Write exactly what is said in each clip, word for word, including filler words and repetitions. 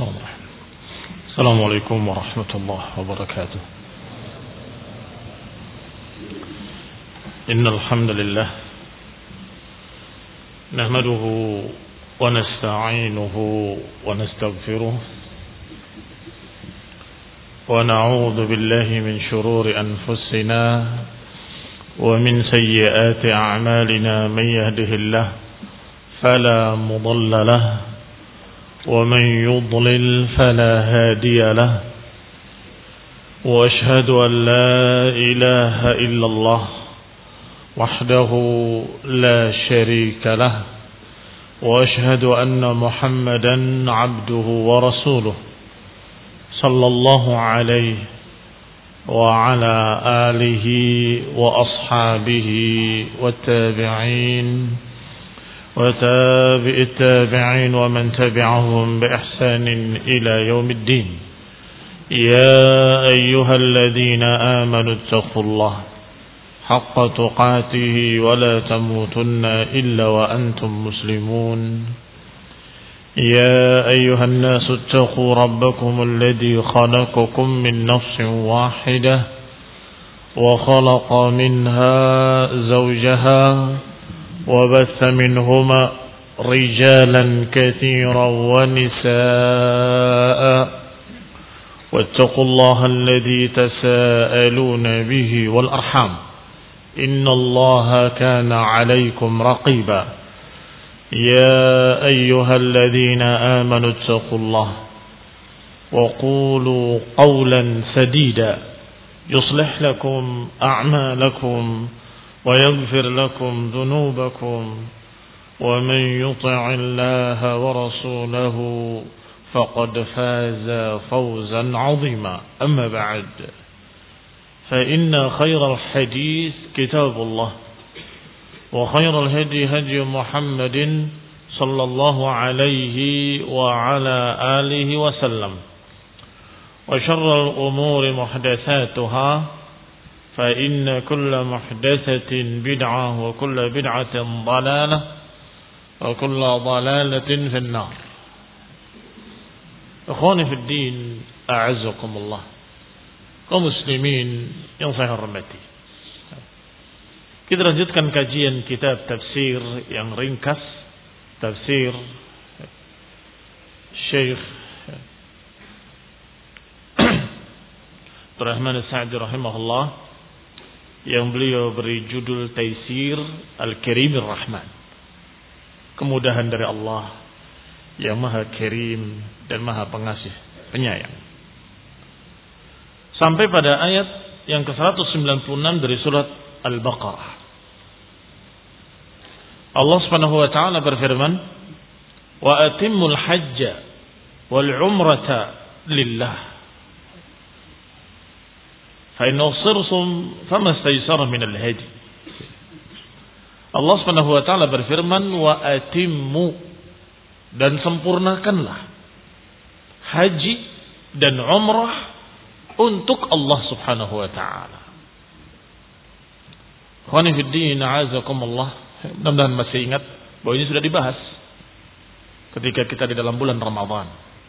السلام عليكم ورحمة الله وبركاته. إن الحمد لله نحمده ونستعينه ونستغفره ونعوذ بالله من شرور أنفسنا ومن سيئات أعمالنا. من يهده الله فلا مضل له ومن يضلل فلا هادي له وأشهد أن لا إله إلا الله وحده لا شريك له وأشهد أن محمدا عبده ورسوله صلى الله عليه وعلى آله وأصحابه والتابعين وتابع التابعين ومن تبعهم بإحسان إلى يوم الدين. يا أيها الذين آمنوا اتقوا الله حق تقاته ولا تموتن إلا وأنتم مسلمون. يا أيها الناس اتقوا ربكم الذي خلقكم من نفس واحدة وخلق منها زوجها وبث منهما رجالا كثيرا ونساء واتقوا الله الذي تساءلون به والأرحام إن الله كان عليكم رقيبا. يا أيها الذين آمنوا اتقوا الله وقولوا قولا سديدا يصلح لكم أعمالكم ويغفر لكم ذنوبكم ومن يطع الله ورسوله فقد فاز فوزا عظيما. أما بعد فإن خير الحديث كتاب الله وخير الهدي هدي محمد صلى الله عليه وعلى آله وسلم وشر الأمور محدثاتها فإن كل محدثة بدعة وكل بدعة ضلالة وكل ضلالة في النار. Ikhwani fi din, a'azzakumullah. Kaum muslimin yang saya hormati. Kita lanjutkan kajian kitab tafsir yang ringkas, tafsir Syekh Rahman As-Sa'di rahimahullah, yang beliau beri judul Taisir Al-Karimir Rahman, kemudahan dari Allah yang maha kirim dan maha pengasih penyayang, sampai pada ayat yang ke seratus sembilan puluh enam dari surat Al-Baqarah. Allah Subhanahu wa taala berfirman, "Wa atimmul hajja wal umrata lillah fa in usirtum famastaysara minal hadi." Allah Subhanahu wa taala berfirman, "Wa atimmu," dan sempurnakanlah haji dan umrah untuk Allah Subhanahu wa taala. Khawani fid din, a'azakumullah. Mudah-mudahan masih ingat bahwa ini sudah dibahas ketika kita di dalam bulan Ramadan.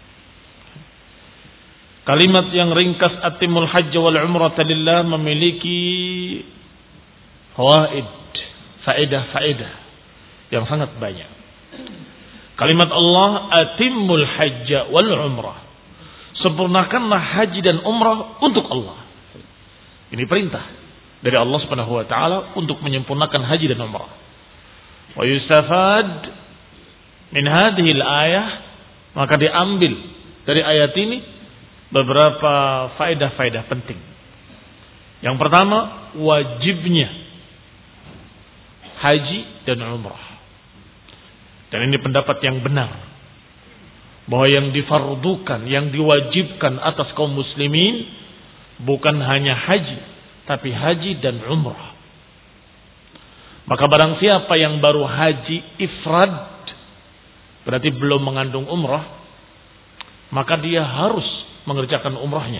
Kalimat yang ringkas atimul hajj wal umrata lillah memiliki fawaid, faedah-faedah yang sangat banyak. Kalimat Allah atimul hajj wal umrah, sempurnakanlah haji dan umrah untuk Allah. Ini perintah dari Allah Subhanahu wa taala untuk menyempurnakan haji dan umrah. Wa yustafad min hadhihi al-ayah, maka diambil dari ayat ini beberapa faedah-faedah penting. Yang pertama, wajibnya haji dan umrah. Dan ini pendapat yang benar, bahwa yang difardukan, yang diwajibkan atas kaum muslimin bukan hanya haji, tapi haji dan umrah. Maka barang siapa yang baru haji ifrad, berarti belum mengandung umrah, maka dia harus mengerjakan umrahnya.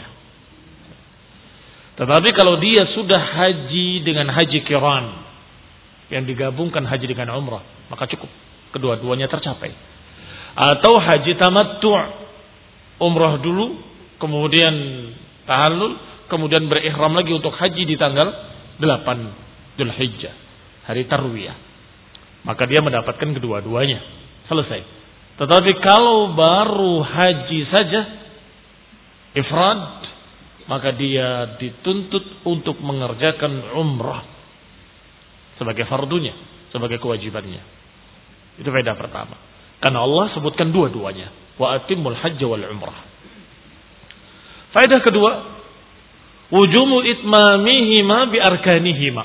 Tetapi kalau dia sudah haji dengan haji qiran, yang digabungkan haji dengan umrah, maka cukup, kedua-duanya tercapai. Atau haji tamattu', umrah dulu, kemudian tahallul, kemudian berihram lagi untuk haji di tanggal delapan Dzulhijjah, hari tarwiyah. Maka dia mendapatkan kedua-duanya. Selesai. Tetapi kalau baru haji saja, ifrad, maka dia dituntut untuk mengerjakan umrah sebagai fardunya, sebagai kewajibannya. Itu faedah pertama. Karena Allah sebutkan dua-duanya. Wa atimul hajj wal umrah. Faedah kedua, wujubu itmamihima bi arkanihima.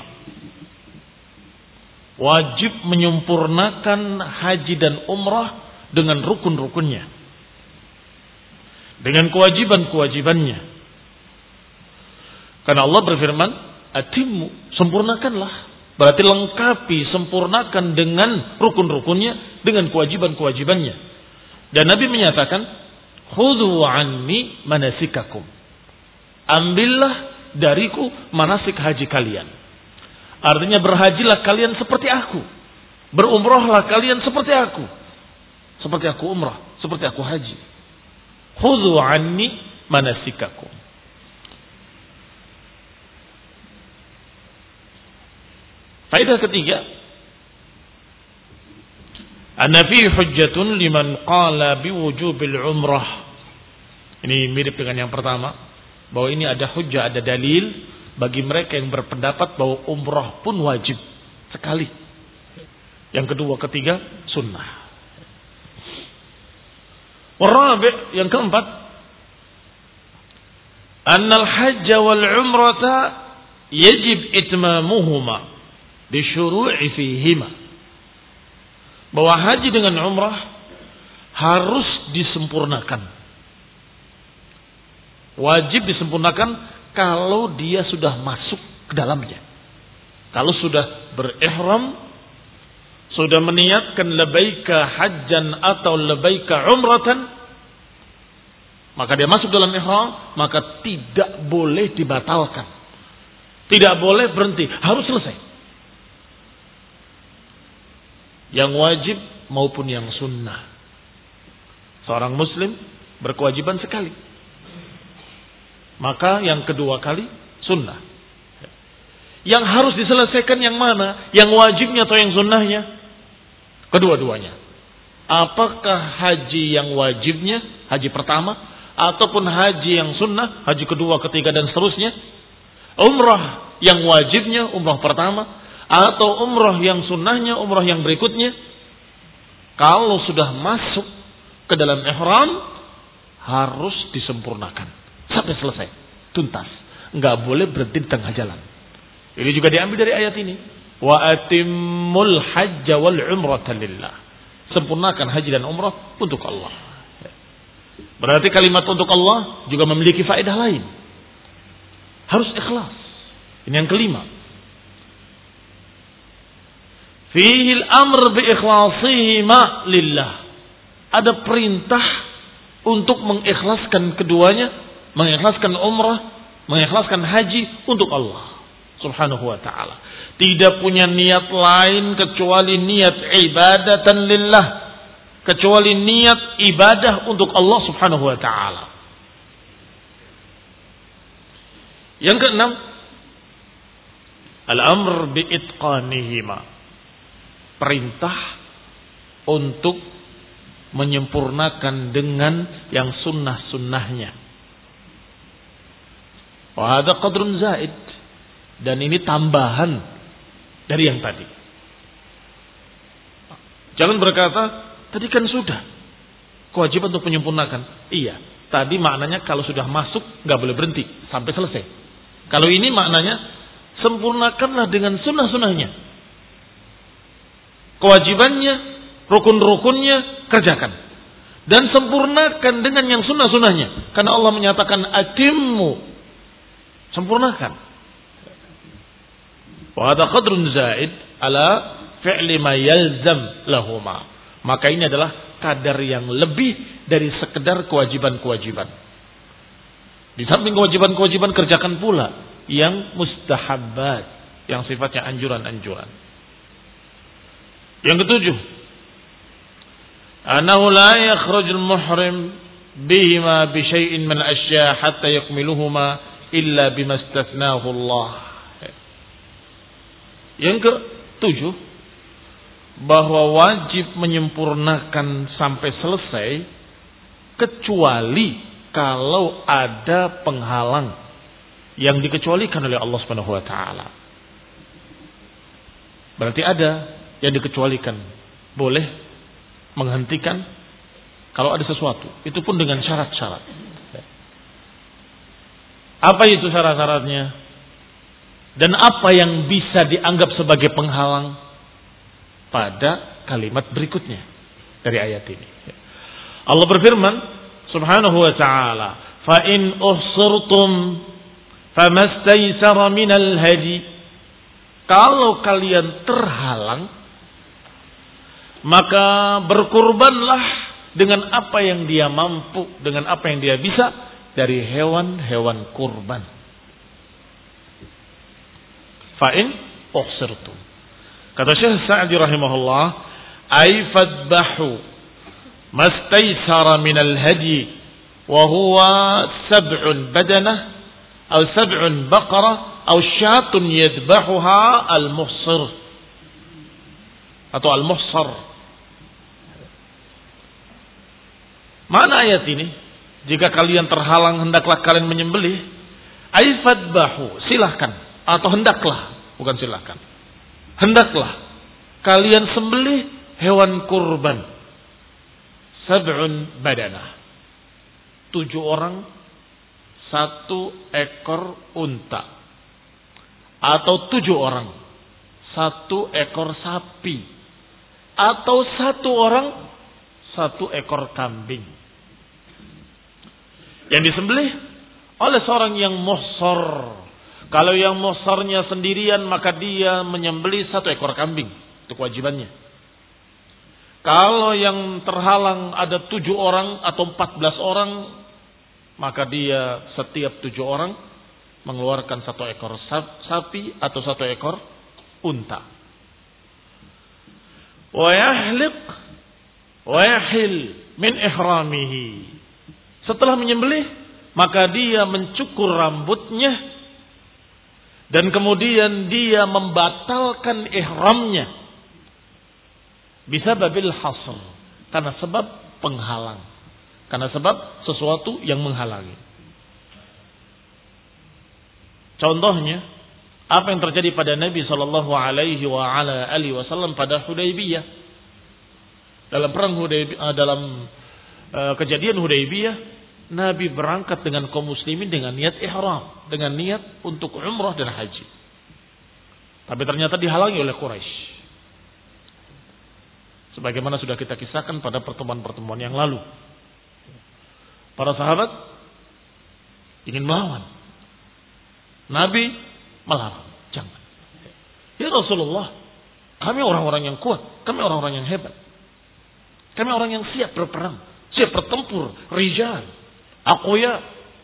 Wajib menyempurnakan haji dan umrah dengan rukun-rukunnya, dengan kewajiban-kewajibannya. Karena Allah berfirman, atimmu, sempurnakanlah. Berarti lengkapi, sempurnakan dengan rukun-rukunnya, dengan kewajiban-kewajibannya. Dan Nabi menyatakan, khudhu anni manasikakum. Ambillah dariku manasik haji kalian. Artinya berhajilah kalian seperti aku. Berumrahlah kalian seperti aku. Seperti aku umrah, seperti aku haji. Khudhu anni manasikakum. Faedah ketiga, anna fi hujjatun liman qala biwujubil umrah. Ini mirip dengan yang pertama, bahwa ini ada hujjah, ada dalil bagi mereka yang berpendapat bahwa umrah pun wajib sekali. Yang kedua, ketiga, sunnah. Warabi', yang keempat, annal hajja wal umrata yajib itmamuhuma bisyuru'i fihima. Bahwa haji dengan umrah harus disempurnakan. Wajib disempurnakan kalau dia sudah masuk ke dalamnya. Kalau sudah berihram, sudah meniatkan labaika hajjan atau labaika umratan, maka dia masuk dalam ihram, maka tidak boleh dibatalkan. Tidak boleh berhenti, harus selesai. Yang wajib maupun yang sunnah. Seorang muslim berkewajiban sekali. Maka yang kedua kali sunnah. Yang harus diselesaikan yang mana? Yang wajibnya atau yang sunnahnya? Kedua-duanya. Apakah haji yang wajibnya, haji pertama, ataupun haji yang sunnah, haji kedua, ketiga dan seterusnya? Umrah yang wajibnya, umrah pertama, atau umrah yang sunnahnya, umrah yang berikutnya. Kalau sudah masuk ke dalam ihram, harus disempurnakan sampai selesai, tuntas. Enggak boleh berhenti di tengah jalan. Ini juga diambil dari ayat ini. Wa atimmul hajja wal umrata lillah. Sempurnakan haji dan umrah untuk Allah. Berarti kalimat untuk Allah juga memiliki faedah lain. Harus ikhlas. Ini yang kelima. Fihil amr bi ikhlasihima lillah. Ada perintah untuk mengikhlaskan keduanya, mengikhlaskan umrah, mengikhlaskan haji untuk Allah Subhanahu wa ta'ala. Tidak punya niat lain kecuali niat ibadatan lillah, kecuali niat ibadah untuk Allah Subhanahu wa ta'ala. Yang keenam, al-amr bi itqanihima. Perintah untuk menyempurnakan dengan yang sunnah-sunnahnya. Wa hadha qadrun zaid. Dan ini tambahan dari yang tadi. Jangan berkata, tadi kan sudah kewajiban untuk menyempurnakan. Iya, tadi maknanya kalau sudah masuk nggak boleh berhenti sampai selesai. Kalau ini maknanya sempurnakanlah dengan sunnah-sunnahnya. Kewajibannya, rukun-rukunnya kerjakan. Dan sempurnakan dengan yang sunnah-sunnahnya. Karena Allah menyatakan atimmu, sempurnakan. Wa hadha qadrun zaid ala fi'li ma yalzam lahuma. Maka ini adalah kadar yang lebih dari sekedar kewajiban-kewajiban. Di samping kewajiban-kewajiban, kerjakan pula yang mustahabbat, yang sifatnya anjuran-anjuran. Yang ketujuh, annahu la yakhrujul muhrim bihima bi syai'in min asya' hatta yakmiluhuma illa bima istathnahu Allah. Yang ketujuh, bahwa wajib menyempurnakan sampai selesai kecuali kalau ada penghalang yang dikecualikan oleh Allah Subhanahu wa taala. Berarti ada yang dikecualikan. Boleh menghentikan kalau ada sesuatu, itu pun dengan syarat-syarat. Apa itu syarat-syaratnya? Dan apa yang bisa dianggap sebagai penghalang pada kalimat berikutnya dari ayat ini. Allah berfirman Subhanahu wa ta'ala, "Fa in uhsirtum famastaysara minal hadi." Kalau kalian terhalang, maka berkurbanlah dengan apa yang dia mampu, dengan apa yang dia bisa dari hewan-hewan kurban. Fa in uhsirtum. Kata Syekh Sa'di rahimahullah, ay fadbahu mastaysara minal hadi wa huwa sab'un badanah aw sab'un baqarah aw syatun yadbahuha al-muhsir atau al-muhsar. Mana ayat ini? Jika kalian terhalang hendaklah kalian menyembelih. Ay fadbahu, silahkan atau hendaklah, bukan silahkan. Hendaklah kalian sembelih hewan kurban. Sab'un badanah. Tujuh orang, satu ekor unta. Atau tujuh orang, satu ekor sapi. Atau satu orang, satu ekor kambing. Yang disembelih oleh seorang yang muhsar. Kalau yang muhsarnya sendirian, maka dia menyembelih satu ekor kambing. Itu kewajibannya. Kalau yang terhalang ada tujuh orang atau empat belas orang, maka dia setiap tujuh orang mengeluarkan satu ekor sapi atau satu ekor unta. Wa yahliq wa yahil min ihramihi. Setelah menyembelih, maka dia mencukur rambutnya dan kemudian dia membatalkan ihramnya. Bisa babil hasr, karena sebab penghalang, karena sebab sesuatu yang menghalangi. Contohnya, apa yang terjadi pada Nabi Shallallahu Alaihi Wasallam pada Hudaybiyah, dalam perang Hudaybiyah, dalam uh, kejadian Hudaybiyah, Nabi berangkat dengan kaum muslimin dengan niat ihram, dengan niat untuk umrah dan haji. Tapi ternyata dihalangi oleh Quraisy. Sebagaimana sudah kita kisahkan pada pertemuan-pertemuan yang lalu. Para sahabat ingin melawan. Nabi melarang, jangan. Ya Rasulullah, kami orang-orang yang kuat, kami orang-orang yang hebat. Kami orang yang siap berperang, siap bertempur, rijal, aqwiya.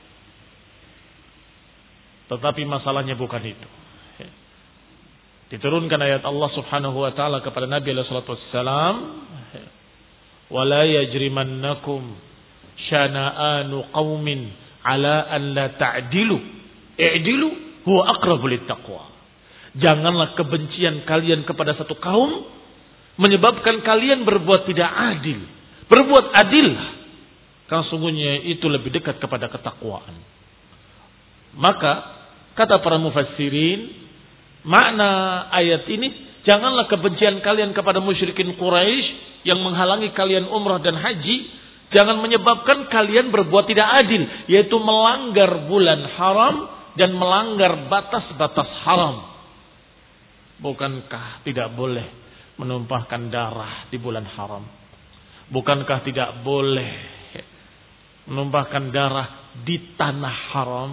Tetapi masalahnya bukan itu. Diturunkan ayat Allah Subhanahu wa taala kepada Nabi alaihi salatu wassalam, "Wala yajrimannakum syana'anu qaumin ala an la ta'dilu, i'dilu huwa aqrabu littaqwa." Janganlah kebencian kalian kepada satu kaum menyebabkan kalian berbuat tidak adil. Berbuat adil, karena sungguhnya itu lebih dekat kepada ketakwaan. Maka kata para mufassirin, makna ayat ini, janganlah kebencian kalian kepada musyrikin Quraisy yang menghalangi kalian umrah dan haji, jangan menyebabkan kalian berbuat tidak adil, yaitu melanggar bulan haram dan melanggar batas-batas haram. Bukankah tidak boleh menumpahkan darah di bulan haram? Bukankah tidak boleh menumpahkan darah di tanah haram?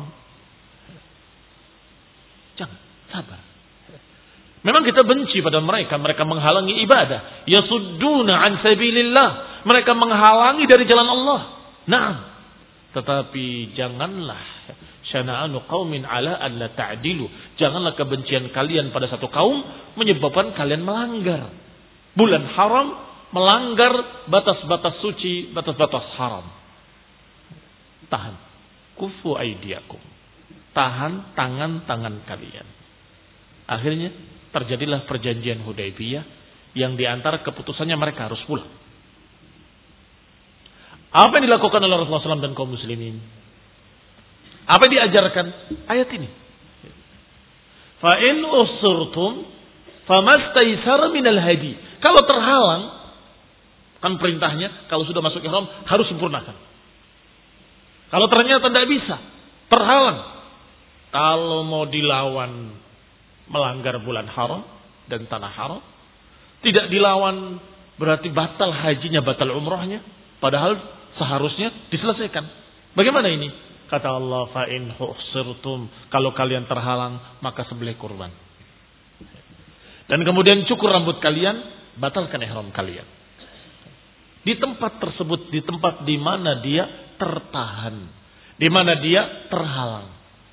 Jangan, sabar. Memang kita benci pada mereka, mereka menghalangi ibadah. Yasudduna an sabilillah, mereka menghalangi dari jalan Allah. Naam. Tetapi janganlah syana'anu qaumin ala an la ta'dilu. Janganlah kebencian kalian pada satu kaum menyebabkan kalian melanggar bulan haram, melanggar batas-batas suci, batas-batas haram. tahan. Kufu aidiakum. Tahan tangan-tangan kalian. Akhirnya terjadilah perjanjian Hudaybiyah yang diantara keputusannya mereka harus pulang. Apa yang dilakukan oleh Rasulullah shallallahu alaihi wasallam dan kaum muslimin? Apa yang diajarkan? Ayat ini. Fa in usurtum famastaysara minal hadi. Kalau terhalang, kan perintahnya kalau sudah masuk ihram harus sempurnakan. Kalau ternyata tidak bisa, terhalang. Kalau mau dilawan melanggar bulan haram dan tanah haram, tidak dilawan berarti batal hajinya, batal umrahnya. Padahal seharusnya diselesaikan. Bagaimana ini? Kata Allah, fa in husirtum, kalau kalian terhalang maka sembelih kurban. Dan kemudian cukur rambut kalian, batalkan ihram kalian. Di tempat tersebut, di tempat di mana dia tertahan, di mana dia terhalang.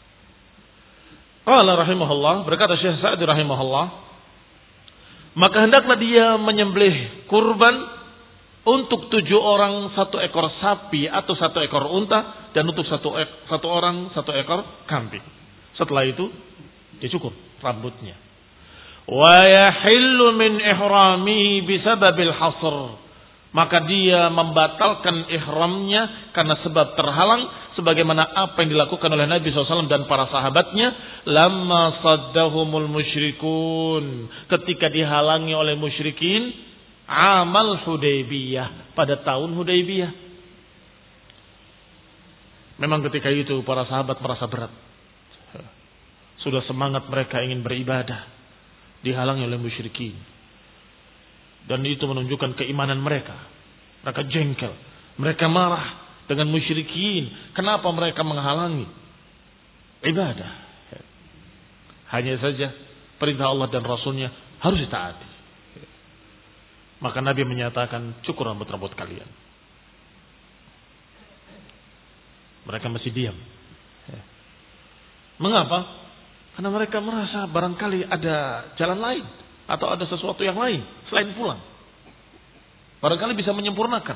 Qala rahimahullah, berkata Syekh Sa'di rahimahullah, maka hendaklah dia menyembelih kurban untuk tujuh orang satu ekor sapi atau satu ekor unta, dan untuk satu satu orang satu ekor kambing. Setelah itu dicukur rambutnya. Wa yahillu min ihramihi bisababil hasr, maka dia membatalkan ihramnya karena sebab terhalang, sebagaimana apa yang dilakukan oleh Nabi shallallahu alaihi wasallam dan para sahabatnya. Lamma saddahumul musyrikun, ketika dihalangi oleh musyrikin, amal Hudaybiyah, pada tahun Hudaybiyah. Memang ketika itu para sahabat merasa berat. Sudah semangat mereka ingin beribadah, dihalangi oleh musyrikin. Dan itu menunjukkan keimanan mereka. Mereka jengkel, mereka marah dengan musyrikin. Kenapa mereka menghalangi ibadah? Hanya saja perintah Allah dan Rasulnya harus ditaati. Maka Nabi menyatakan, cukur rambut-rambut kalian. Mereka masih diam. Mengapa? Karena mereka merasa barangkali ada jalan lain, atau ada sesuatu yang lain selain pulang. Barangkali bisa menyempurnakan.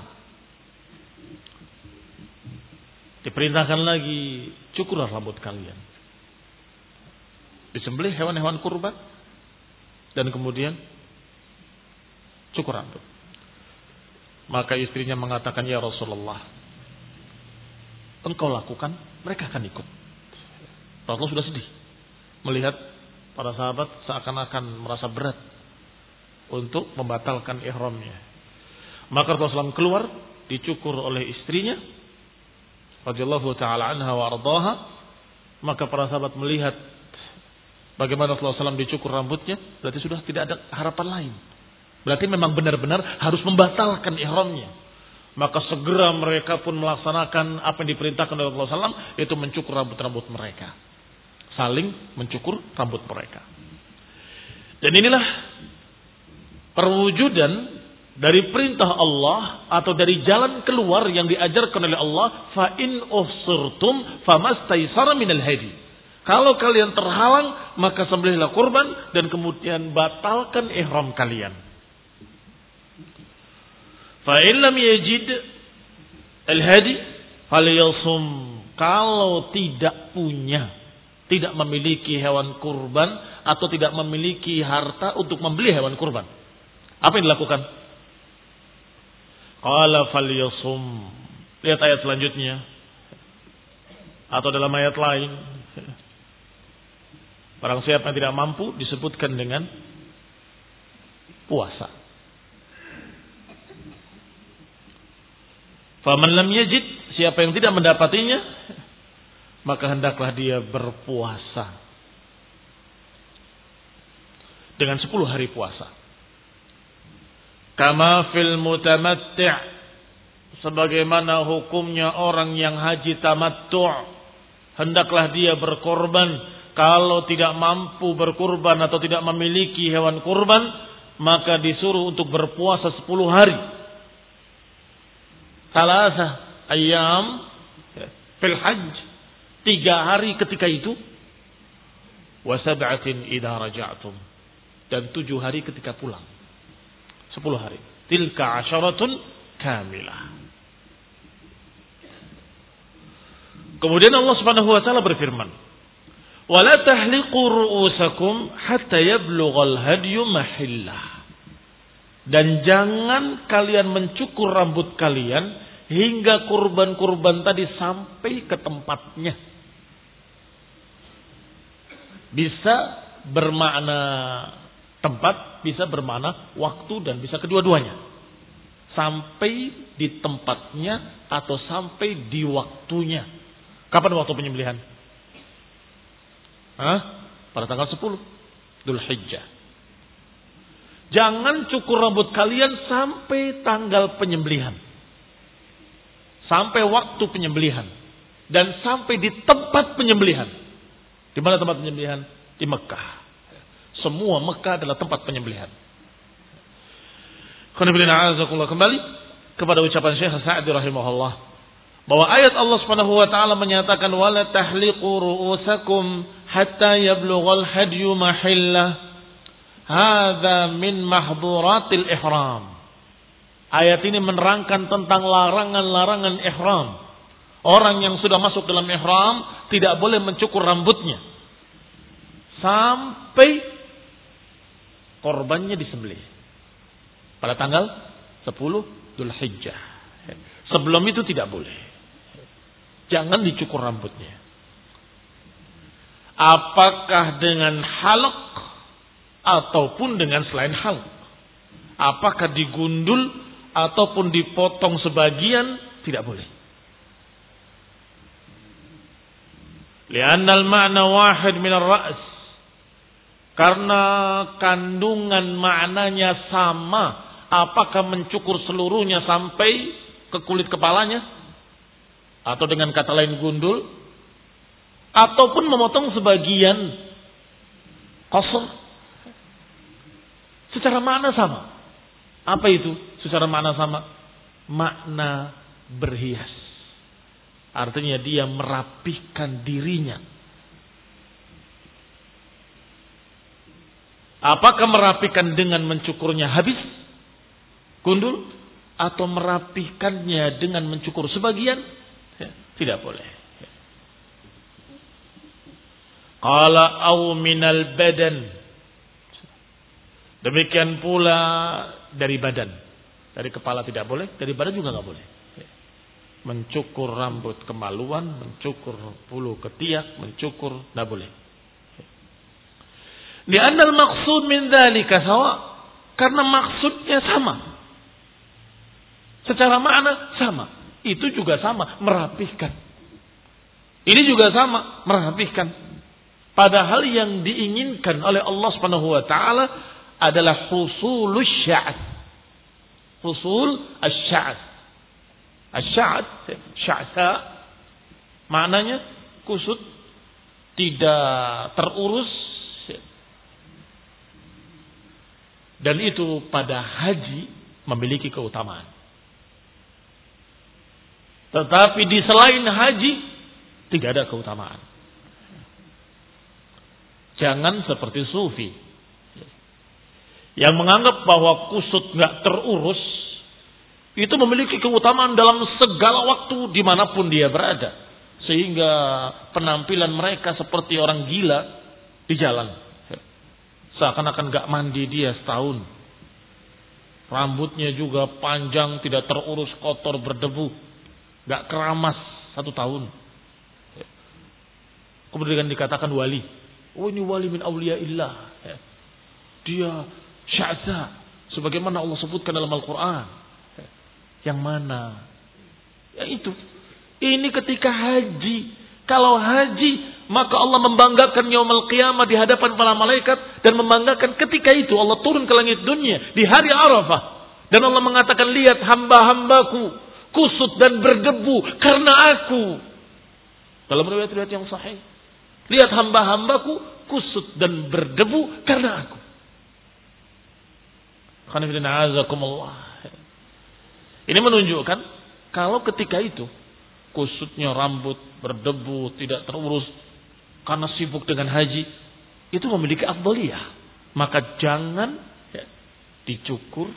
Diperintahkan lagi, cukurlah rambut kalian. Disembelih hewan-hewan kurban, dan kemudian cukur rambut. Maka istrinya mengatakan, ya Rasulullah, engkau lakukan, mereka akan ikut. Rasulullah sudah sedih melihat para sahabat seakan-akan merasa berat untuk membatalkan ihramnya. Maka Rasulullah shallallahu alaihi wasallam keluar, dicukur oleh istrinya radhiyallahu taala anha wa ardhaha. Maka para sahabat melihat bagaimana Rasulullah shallallahu alaihi wasallam dicukur rambutnya, berarti sudah tidak ada harapan lain. Berarti memang benar-benar harus membatalkan ihramnya. Maka segera mereka pun melaksanakan apa yang diperintahkan oleh Rasulullah shallallahu alaihi wasallam, yaitu mencukur rambut-rambut mereka. Saling mencukur rambut mereka. Dan inilah perwujudan dari perintah Allah atau dari jalan keluar yang diajarkan oleh Allah. Fa in usirtum famastaysara minal hadi. Kalau kalian terhalang, maka sembelihlah kurban dan kemudian batalkan ihram kalian. Fa in lam yajid al-hadi falyasum. Kalau tidak punya, tidak memiliki hewan kurban atau tidak memiliki harta untuk membeli hewan kurban, apa yang dilakukan? Qala falyasum. Lihat ayat selanjutnya atau dalam ayat lain. Barang siapa yang tidak mampu disebutkan dengan puasa. Faman lam yajid, siapa yang tidak mendapatinya, maka hendaklah dia berpuasa dengan sepuluh hari puasa. Kama fil mutamatti', sebagaimana hukumnya orang yang haji tamattu', hendaklah dia berkorban. Kalau tidak mampu berkurban atau tidak memiliki hewan kurban, maka disuruh untuk berpuasa sepuluh hari. Salasa ayyam fil hajj, tiga hari ketika itu, wa sab'atin idza raja'tum, dan tujuh hari ketika pulang. Sepuluh hari. Tilka asyaratun kamilah. Kemudian Allah Subhanahu wa taala berfirman, "Wa la tahliqu ru'usakum hatta yablughal hadyu mahillah." Dan jangan kalian mencukur rambut kalian hingga kurban-kurban tadi sampai ke tempatnya. Bisa bermakna tempat, bisa bermakna waktu, dan bisa kedua-duanya. Sampai di tempatnya atau sampai di waktunya. Kapan waktu penyembelihan? Hah? Pada tanggal sepuluh Dzulhijjah. Jangan cukur rambut kalian sampai tanggal penyembelihan. Sampai waktu penyembelihan. Dan sampai di tempat penyembelihan. Di mana tempat penyembelihan? Di Mekah. Semua Mekah adalah tempat penyembelihan. Kembali kepada ucapan Syekh Sa'di rahimahullah, bahwa ayat Allah Subhanahu wa taala menyatakan wala tahliqu ru'usakum hatta yablughal hadyu mahillah. Hadza min mahdhuratil ihram. Ayat ini menerangkan tentang larangan-larangan ihram. Orang yang sudah masuk dalam ihram tidak boleh mencukur rambutnya sampai korbannya disembelih pada tanggal sepuluh Dzulhijjah. Sebelum itu tidak boleh. Jangan dicukur rambutnya. Apakah dengan halq ataupun dengan selain halq. Apakah digundul ataupun dipotong sebagian, tidak boleh. Li'anna al-ma'na wahid min ar-ra's. Karena kandungan maknanya sama. Apakah mencukur seluruhnya sampai ke kulit kepalanya, atau dengan kata lain gundul, ataupun memotong sebagian qasr. Secara makna sama. Apa itu? Secara makna sama. Makna berhias. Artinya dia merapihkan dirinya. Apakah merapikan dengan mencukurnya habis, gundul, atau merapikannya dengan mencukur sebagian? Ya, tidak boleh. Qala aw minal badan. Demikian pula dari badan. Dari kepala tidak boleh, dari badan juga nggak boleh. Mencukur rambut kemaluan, mencukur bulu ketiak, mencukur tidak boleh. Li'anna al-maqsud min dzalika sawa. Karena maksudnya sama. Secara makna sama. Itu juga sama, merapihkan. Ini juga sama, merapihkan. Padahal yang diinginkan oleh Allah Subhanahu wa taala adalah husulus sya'th. Husul asy-sya'th. Asy-sya'th, sya'tha maknanya kusut, tidak terurus. Dan itu pada haji memiliki keutamaan. Tetapi di selain haji tidak ada keutamaan. Jangan seperti sufi yang menganggap bahwa kusut nggak terurus itu memiliki keutamaan dalam segala waktu dimanapun dia berada, sehingga penampilan mereka seperti orang gila di jalan, seakan-akan nggak mandi dia setahun, rambutnya juga panjang, tidak terurus, kotor, berdebu, nggak keramas satu tahun. Kemudian dikatakan wali, oh ini wali min awliyaillah, dia sya'za, sebagaimana Allah sebutkan dalam Al-Quran. Yang mana? Ya itu. Ini ketika haji. Kalau haji, maka Allah membanggakan yaumul qiyamah di hadapan para malaikat, dan membanggakan ketika itu Allah turun ke langit dunia di hari Arafah, dan Allah mengatakan, lihat hamba-hambaku kusut dan berdebu karena aku. Dalam riwayat-riwayat yang sahih, lihat hamba-hambaku kusut dan berdebu karena aku. Ini menunjukkan kalau ketika itu kusutnya rambut, berdebu, tidak terurus karena sibuk dengan haji, itu memiliki afdhaliyah. Maka jangan ya, dicukur,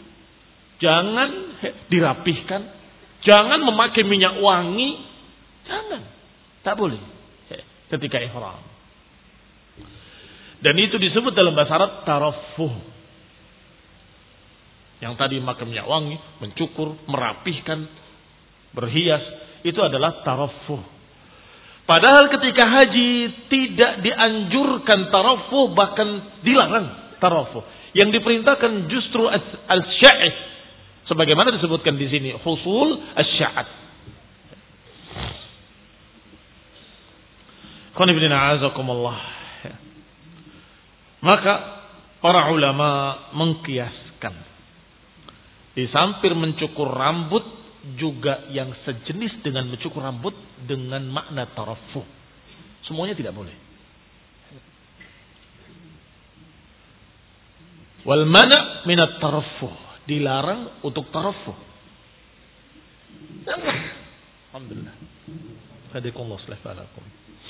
jangan ya, dirapihkan, jangan memakai minyak wangi, jangan. Tak boleh ketika ihram. Dan itu disebut dalam bahasa Arab tarafuh. Yang tadi pakai minyak wangi, mencukur, merapihkan, berhias, itu adalah tarafuh. Padahal ketika haji tidak dianjurkan tarafuh, bahkan dilarang tarafuh. Yang diperintahkan justru al-sya'ith, sebagaimana disebutkan di sini, husul asy-sya'at. Qul ibn a'azakumullah. Maka para ulama mengkiaskan di samping mencukur rambut juga yang sejenis dengan mencukur rambut dengan makna tarafuh. Semuanya tidak boleh. Wal mana' minat tarafuh, dilarang untuk tarafuh. Alhamdulillah. Hadikumullah sallallahu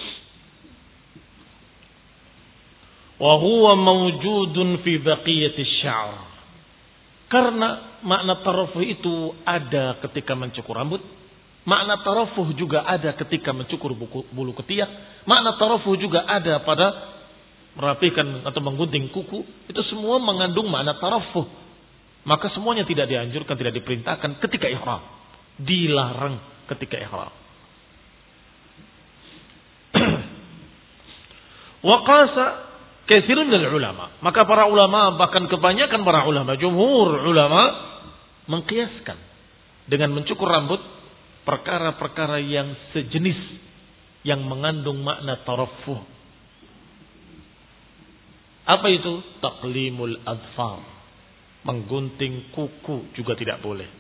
wa huwa mawjudun fi baqiyati sya'r. Karena makna tarafuh itu ada ketika mencukur rambut, makna tarafuh juga ada ketika mencukur buku, bulu ketiak, makna tarafuh juga ada pada merapikan atau menggunting kuku, itu semua mengandung makna tarafuh. Maka semuanya tidak dianjurkan, tidak diperintahkan ketika ihram, dilarang ketika ihram. Wa qasa katsirun dari ulama. Maka para ulama, bahkan kebanyakan para ulama, jumhur ulama mengkiaskan dengan mencukur rambut perkara-perkara yang sejenis yang mengandung makna tarafuh. Apa itu? Taqlimul adfar. Menggunting kuku juga tidak boleh.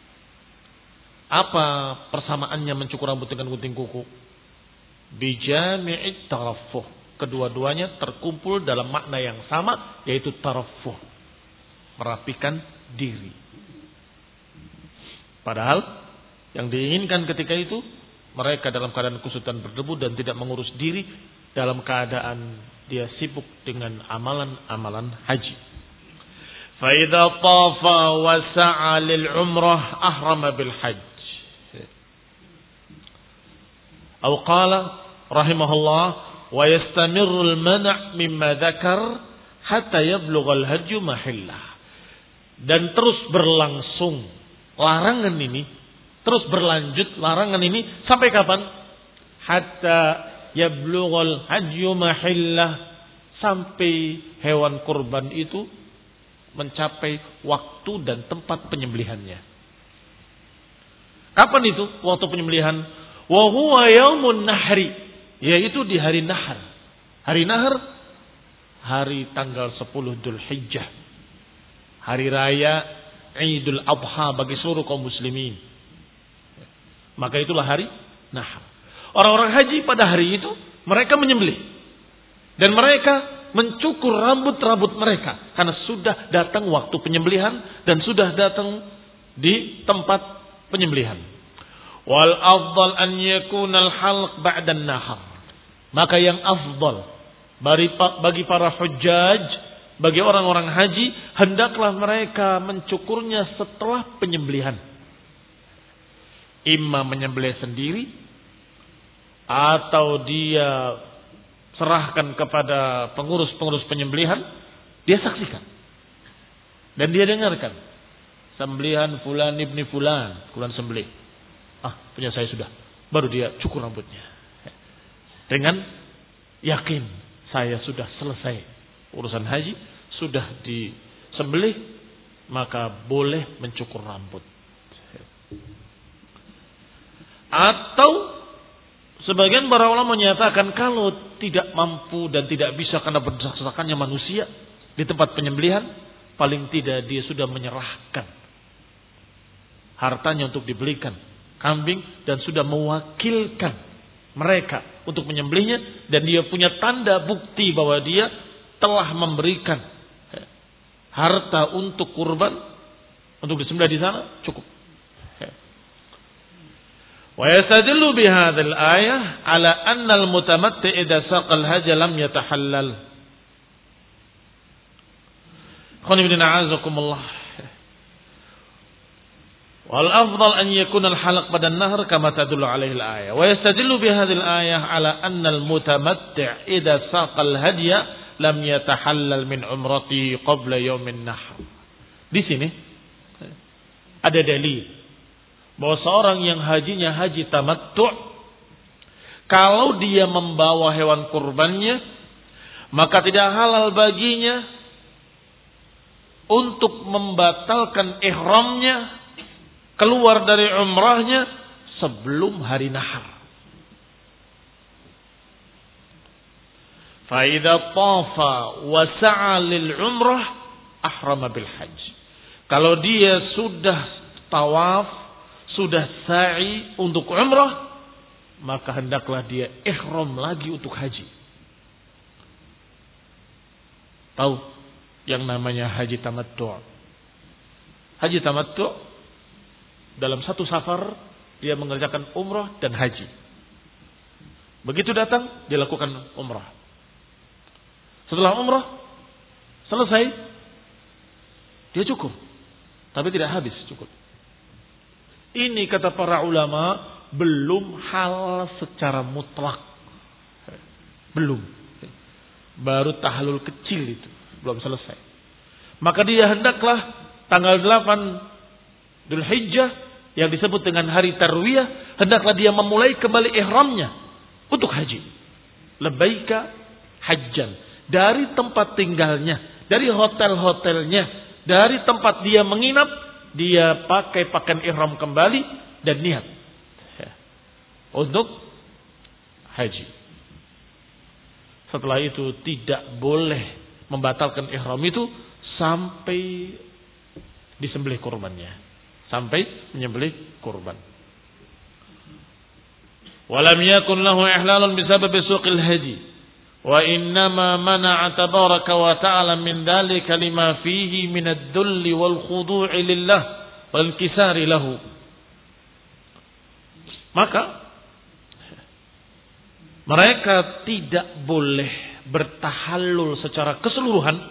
Apa persamaannya mencukur rambut dengan gunting kuku? Bijami'it tarafuh. Kedua-duanya terkumpul dalam makna yang sama, yaitu tarafuh, merapikan diri. Padahal yang diinginkan ketika itu mereka dalam keadaan kusut dan berdebu dan tidak mengurus diri, dalam keadaan dia sibuk dengan amalan-amalan haji. Fa idza tafa wa sa'a lil umrah ahrama bil hajj. Atau qala rahimahullah wa yastamirul mana' mimma dzakar hatta yablugha al-hajju mahillah. Dan terus berlangsung larangan ini, terus berlanjut larangan ini sampai kapan? Hatta yablugha al-hajju mahillah, sampai hewan kurban itu mencapai waktu dan tempat penyembelihannya. Kapan itu waktu penyembelihan? Wa huwa yaumun nahri, yaitu di hari Nahar. Hari Nahar, hari tanggal sepuluh Dzulhijjah. Hari raya Idul Adha bagi seluruh kaum muslimin. Maka itulah hari Nahar. Orang-orang haji pada hari itu mereka menyembelih. Dan mereka mencukur rambut-rambut mereka. Karena sudah datang waktu penyembelihan dan sudah datang di tempat penyembelihan. Wal afdal an yakuna al-halq ba'da an-nahar. Maka yang afdal bagi para hujjaj, bagi orang-orang haji, hendaklah mereka mencukurnya setelah penyembelihan. Imma menyembelih sendiri atau dia serahkan kepada pengurus-pengurus penyembelihan, dia saksikan dan dia dengarkan sembelihan fulan ibni fulan, fulan sembelih. Ah, punya saya sudah. Baru dia cukur rambutnya. Dengan yakin saya sudah selesai urusan haji, sudah disembelih, maka boleh mencukur rambut. Atau sebagian para ulama menyatakan kalau tidak mampu dan tidak bisa karena berdesak-desakannya manusia di tempat penyembelihan, paling tidak dia sudah menyerahkan hartanya untuk dibelikan kambing dan sudah mewakilkan mereka untuk menyembelihnya, dan dia punya tanda bukti bahwa dia telah memberikan harta untuk kurban untuk disembelih di sana, cukup. Wa yastadillu bi hadzal ayah ala anna al-mutamatti idza saqa al-hajj lam yatahallal. Khoni bin a'azakumullah. Wal afdal an yakuna al-halaq pada an-nahr kama tadullu alaihi al-ayah. Wa yastadillu bi hadhihi al-ayah ala anna al-mutamatti' idza saqa al-hadya lam yatahallal min umrati qabla yaumin nahr. Di sini ada dalil bahwa seorang yang hajinya haji tamattu' kalau dia membawa hewan kurbannya maka tidak halal baginya untuk membatalkan ihramnya keluar dari umrahnya sebelum hari nahar. Fa idza tafa wa sa'a lil umrah ahrama bil hajj. Kalau dia sudah tawaf, sudah sa'i untuk umrah, maka hendaklah dia ihram lagi untuk haji. Tahu yang namanya haji tamattu'? Haji tamattu' dalam satu safar dia mengerjakan umrah dan haji. Begitu datang dia lakukan umrah. Setelah umrah selesai dia cukup, tapi tidak habis cukup. Ini kata para ulama belum halal secara mutlak. Belum. Baru tahlul kecil itu belum selesai. Maka dia hendaklah tanggal delapan Dzulhijjah yang disebut dengan hari tarwiyah, hendaklah dia memulai kembali ihramnya untuk haji. Labbaika hajjan. Dari tempat tinggalnya, dari hotel-hotelnya, dari tempat dia menginap, dia pakai pakaian ihram kembali dan niat untuk haji. Setelah itu tidak boleh membatalkan ihram itu sampai disembelih kurbannya. Sampai menyembelih kurban. Walam yakun lahu ihlalun bisabab suqil hadi. Wa innama mana'a tabaraka wa ta'ala min dhalika lima fihi min ad-dhulli wal khudu'i lillah wal inkisari lahu. Maka mereka tidak boleh bertahallul secara keseluruhan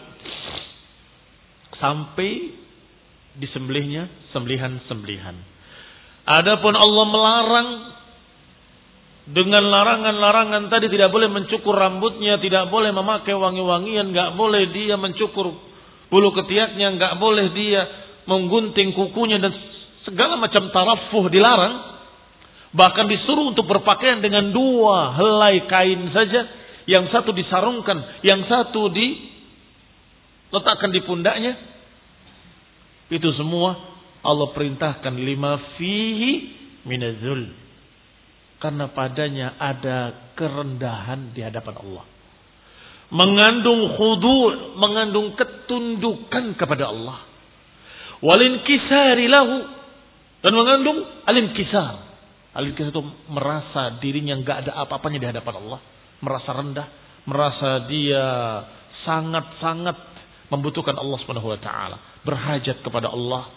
sampai disembelihnya sembelihan-sembelihan. Adapun Allah melarang dengan larangan-larangan tadi, tidak boleh mencukur rambutnya, tidak boleh memakai wangi-wangian, enggak boleh dia mencukur bulu ketiaknya, enggak boleh dia menggunting kukunya dan segala macam tarafuh dilarang. Bahkan disuruh untuk berpakaian dengan dua helai kain saja, yang satu disarungkan, yang satu diletakkan di pundaknya. Itu semua Allah perintahkan lima fihi minazul. Karena padanya ada kerendahan di hadapan Allah. Mengandung khudu', mengandung ketundukan kepada Allah. Walinkisari lahu. Dan mengandung alinkisar. Alinkisar itu merasa dirinya enggak ada apa-apanya di hadapan Allah. Merasa rendah. Merasa dia sangat-sangat membutuhkan Allah Subhanahu wa taala, berhajat kepada Allah.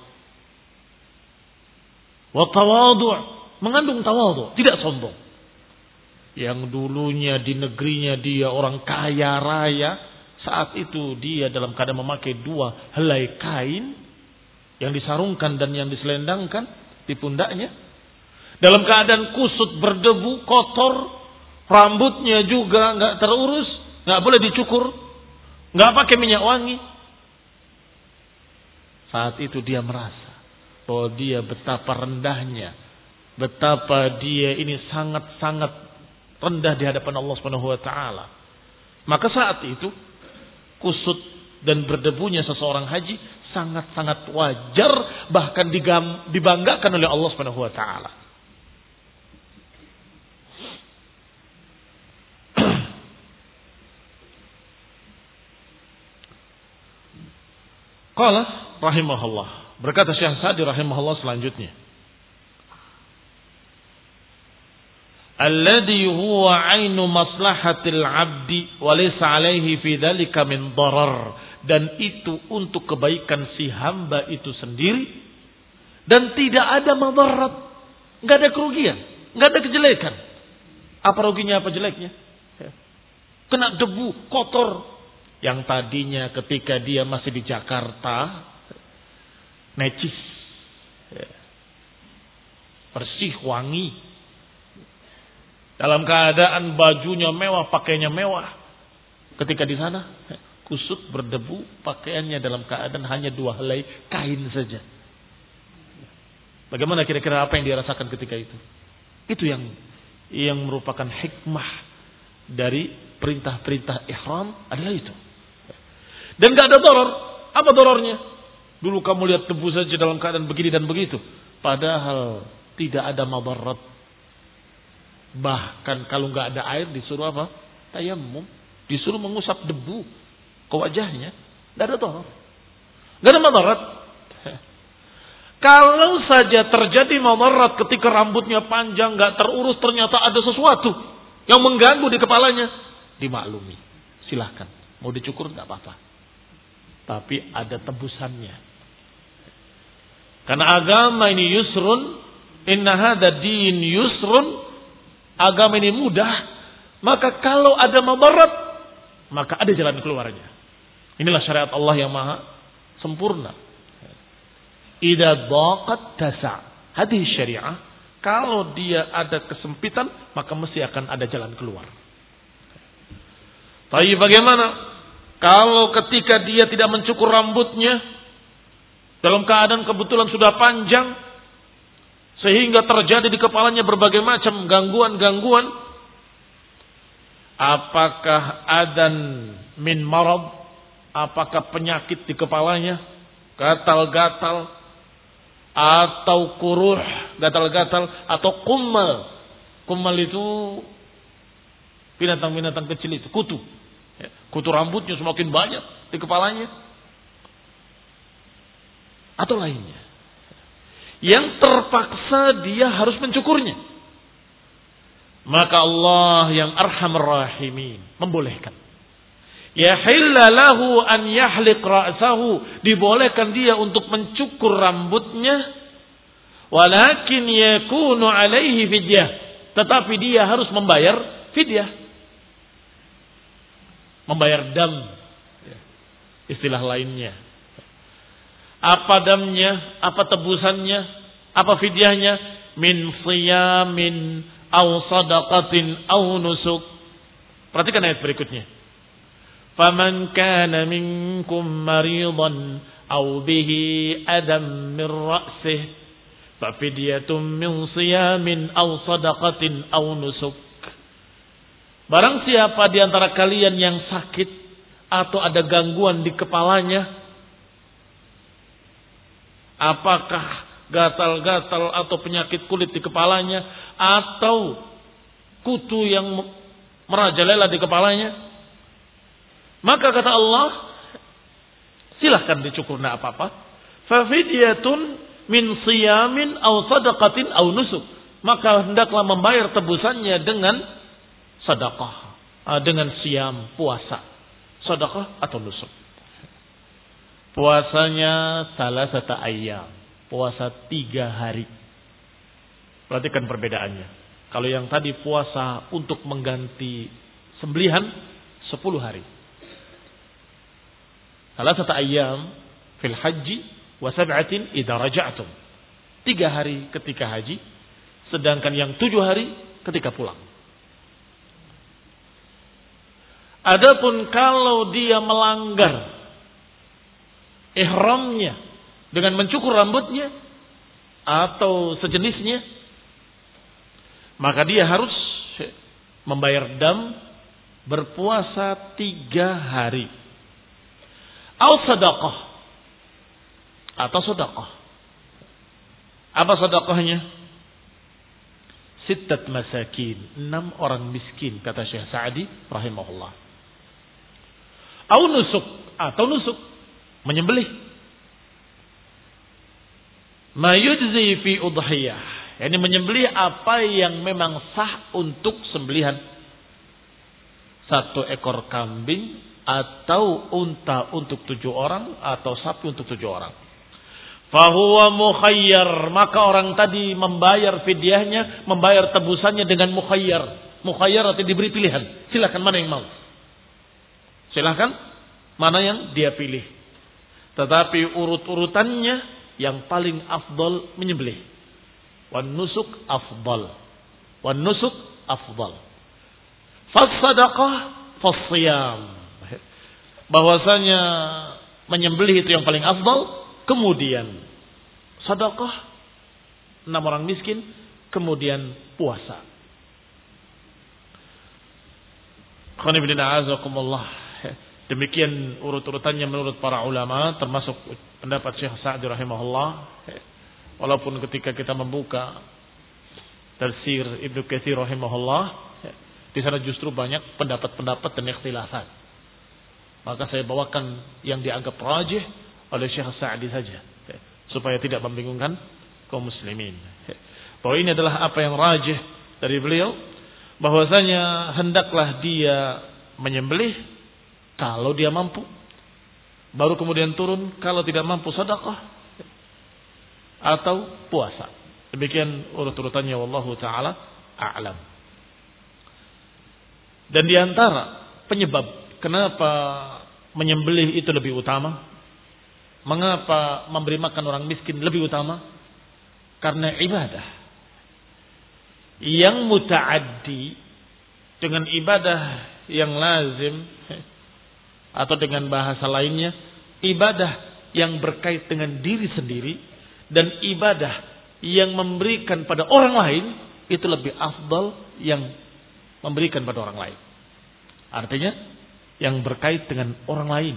Wa tawadhu', mengandung tawadhu', tidak sombong. Yang dulunya di negerinya dia orang kaya raya, saat itu dia dalam keadaan memakai dua helai kain yang disarungkan dan yang diselendangkan di pundaknya. Dalam keadaan kusut, berdebu, kotor, rambutnya juga enggak terurus, enggak boleh dicukur, enggak pakai minyak wangi. Saat itu dia merasa bahwa dia betapa rendahnya, betapa dia ini sangat-sangat rendah di hadapan Allah Subhanahu wa taala. Maka saat itu kusut dan berdebunya seseorang haji sangat-sangat wajar, bahkan dibanggakan oleh Allah Subhanahu wa taala. Qala rahimahullah, berkata Syekh Sa'di rahimahullah selanjutnya, alladhi huwa ainu maslahatil abdi wa laysa alaihi fi dzalika min darar, dan itu untuk kebaikan si hamba itu sendiri dan tidak ada madarat, enggak ada kerugian, enggak ada kejelekan. Apa ruginya, apa jeleknya? Kena debu, kotor. Yang tadinya ketika dia masih di Jakarta necis, bersih, wangi. Dalam keadaan bajunya mewah, pakaiannya mewah. Ketika di sana kusut, berdebu, pakaiannya dalam keadaan hanya dua helai kain saja. Bagaimana kira-kira apa yang dia rasakan ketika itu? Itu yang yang merupakan hikmah dari perintah-perintah ihram adalah itu. Dan gak ada doror. Apa dorornya? Dulu kamu lihat debu saja dalam keadaan begini dan begitu. Padahal tidak ada madarat. Bahkan kalau gak ada air disuruh apa? Tayammum. Disuruh mengusap debu ke wajahnya. Gak ada doror. Gak ada madarat. Kalau saja terjadi madarat ketika rambutnya panjang, gak terurus, ternyata ada sesuatu yang mengganggu di kepalanya, dimaklumi. Silahkan. Mau dicukur gak apa-apa. Tapi ada tebusannya. Karena agama ini yusrun. Inna hadha din yusrun. Agama ini mudah. Maka kalau ada madarat, maka ada jalan keluarnya. Inilah syariat Allah yang maha sempurna. Idza daqat tasa'. Hadis syariah, kalau dia ada kesempitan, maka mesti akan ada jalan keluar. Tapi bagaimana kalau ketika dia tidak mencukur rambutnya, dalam keadaan kebetulan sudah panjang, sehingga terjadi di kepalanya berbagai macam gangguan-gangguan? Apakah adan min marad? Apakah penyakit di kepalanya? Gatal-gatal? Atau kuruh, gatal-gatal, atau kummal. Kummal itu binatang-binatang kecil itu, kutu. Kutu rambutnya semakin banyak di kepalanya. Atau lainnya. Yang terpaksa dia harus mencukurnya. Maka Allah yang arhamar rahimin membolehkan. Yahilla lahu an yahliq ra'sahu, dibolehkan dia untuk mencukur rambutnya, walakin yakunu alaihi fidyah, tetapi dia harus membayar fidyah, membayar dam, istilah lainnya. Apa damnya, apa tebusannya, apa fidyahnya? Min siyamin aw sadaqatin aw nusuk. Perhatikan ayat berikutnya. فَمَنْ كَانَ مِنْكُمْ مَرِيضًا أَوْ بِهِ أَذًى مِنْ رَأْسِهِ فَفِدْيَةٌ مِنْ صِيَامٍ أَوْ صَدَقَةٍ أَوْ نُسُكٍ. Barang siapa di antara kalian yang sakit atau ada gangguan di kepalanya, apakah gatal-gatal atau penyakit kulit di kepalanya, atau kutu yang merajalela di kepalanya, maka kata Allah, silahkan dicukur, tidak apa-apa. Fafidyatun min siyamin aw sadaqatin aw nusuk. Maka hendaklah membayar tebusannya dengan sedekah, dengan siam, puasa. Sedekah atau nusuk. Puasanya salasata ayyam, puasa tiga hari. Perhatikan perbedaannya. Kalau yang tadi puasa untuk mengganti sembelihan sepuluh hari. Salasata ayyam fil haji wa sab'atin idza raja'tum. Tiga hari ketika haji, sedangkan yang tujuh hari ketika pulang. Adapun kalau dia melanggar ihramnya dengan mencukur rambutnya atau sejenisnya, maka dia harus membayar dam, berpuasa tiga hari. Atau sedekah, atau sedekah. Apa sedekahnya? Sittat masakin, enam orang miskin, kata Syekh Sa'di rahimahullah. Atau nusuk, atau nusuk, menyembelih. Ma yujzi fi udhiyah, yani menyembelih apa yang memang sah untuk sembelihan. Satu ekor kambing atau unta untuk tujuh orang, atau sapi untuk tujuh orang. Fahuwa mukhayyar, maka orang tadi membayar fidyahnya, membayar tebusannya dengan mukhayyar. Mukhayyar artinya diberi pilihan. Silakan mana yang mau. Silakan mana yang dia pilih. Tetapi urut-urutannya yang paling afdol menyembelih. Wan nusuk afdal. Wan nusuk afdal. Fas-sadaqah fas-siyam. Bahwasanya menyembelih itu yang paling afdal, kemudian sedekah enam orang miskin, kemudian puasa. Demikian urut-urutannya menurut para ulama, termasuk pendapat Syekh Sa'di rahimahullah. Walaupun ketika kita membuka tafsir Ibnu Katsir rahimahullah, di sana justru banyak pendapat-pendapat dan ikhtilafat. Maka saya bawakan yang dianggap rajih oleh Syekh Sa'di saja, supaya tidak membingungkan kaum muslimin. Bahwa ini adalah apa yang rajih dari beliau, bahwasanya hendaklah dia menyembelih kalau dia mampu, baru kemudian turun kalau tidak mampu sedekah atau puasa. Demikian urut-urutannya, wallahu taala a'lam. Dan di antara penyebab kenapa menyembelih itu lebih utama, mengapa memberi makan orang miskin lebih utama, karena ibadah yang muta'addi dengan ibadah yang lazim, atau dengan bahasa lainnya, ibadah yang berkait dengan diri sendiri dan ibadah yang memberikan pada orang lain, itu lebih afdal yang memberikan pada orang lain. Artinya yang berkait dengan orang lain.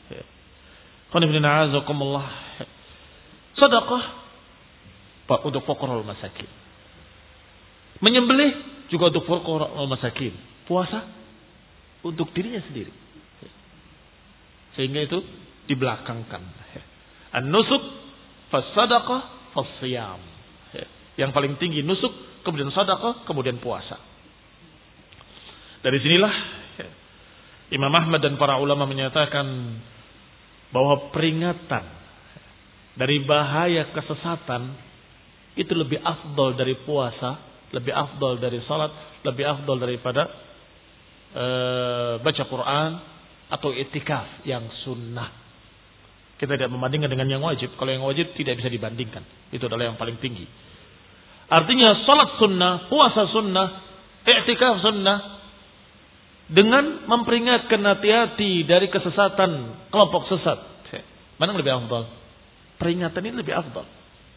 Sedekah untuk fuqara'ul masakin. Menyembelih juga untuk fuqara'ul masakin. Puasa untuk dirinya sendiri. Sehingga itu dibelakangkan. An-nusuk fas-sadaqah fas-siyam. Yang paling tinggi nusuk, kemudian sedekah, kemudian puasa. Dari sinilah Imam Ahmad dan para ulama menyatakan bahwa peringatan dari bahaya kesesatan itu lebih afdal dari puasa, lebih afdal dari salat, lebih afdal daripada uh, baca Quran atau i'tikaf yang sunnah. Kita tidak membandingkan dengan yang wajib. Kalau yang wajib tidak bisa dibandingkan. Itu adalah yang paling tinggi. Artinya salat sunnah, puasa sunnah, i'tikaf sunnah, dengan memperingatkan hati-hati dari kesesatan kelompok sesat. Mana yang lebih afdal? Peringatan ini lebih afdal.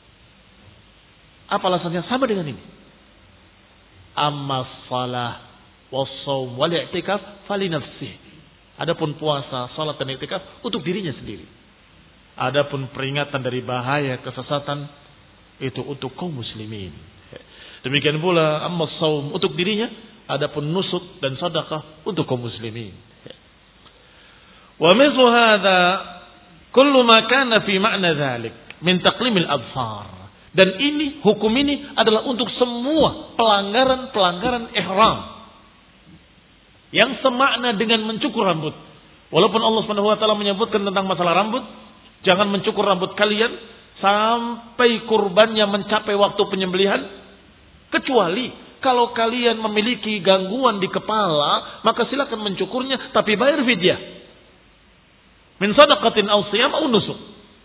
Apa alasannya? Sama dengan ini. Amma shalah was-shaum wal i'tikaf fali nafsih. Adapun puasa, salat dan i'tikaf untuk dirinya sendiri. Adapun peringatan dari bahaya kesesatan itu untuk kaum muslimin. Demikian pula amma shaum untuk dirinya, adapun nusuk dan sedekah untuk kaum muslimin. Wa mithlu hadza kullu ma kana fi ma'na dzalik min taqlimil absar. Dan ini, hukum ini adalah untuk semua pelanggaran-pelanggaran ihram yang semakna dengan mencukur rambut. Walaupun Allah Subhanahu wa taala menyebutkan tentang masalah rambut, jangan mencukur rambut kalian sampai kurbannya mencapai waktu penyembelihan, kecuali kalau kalian memiliki gangguan di kepala, maka silakan mencukurnya, tapi bayar fidyah min sadaqatin aw siyam aw nusuk.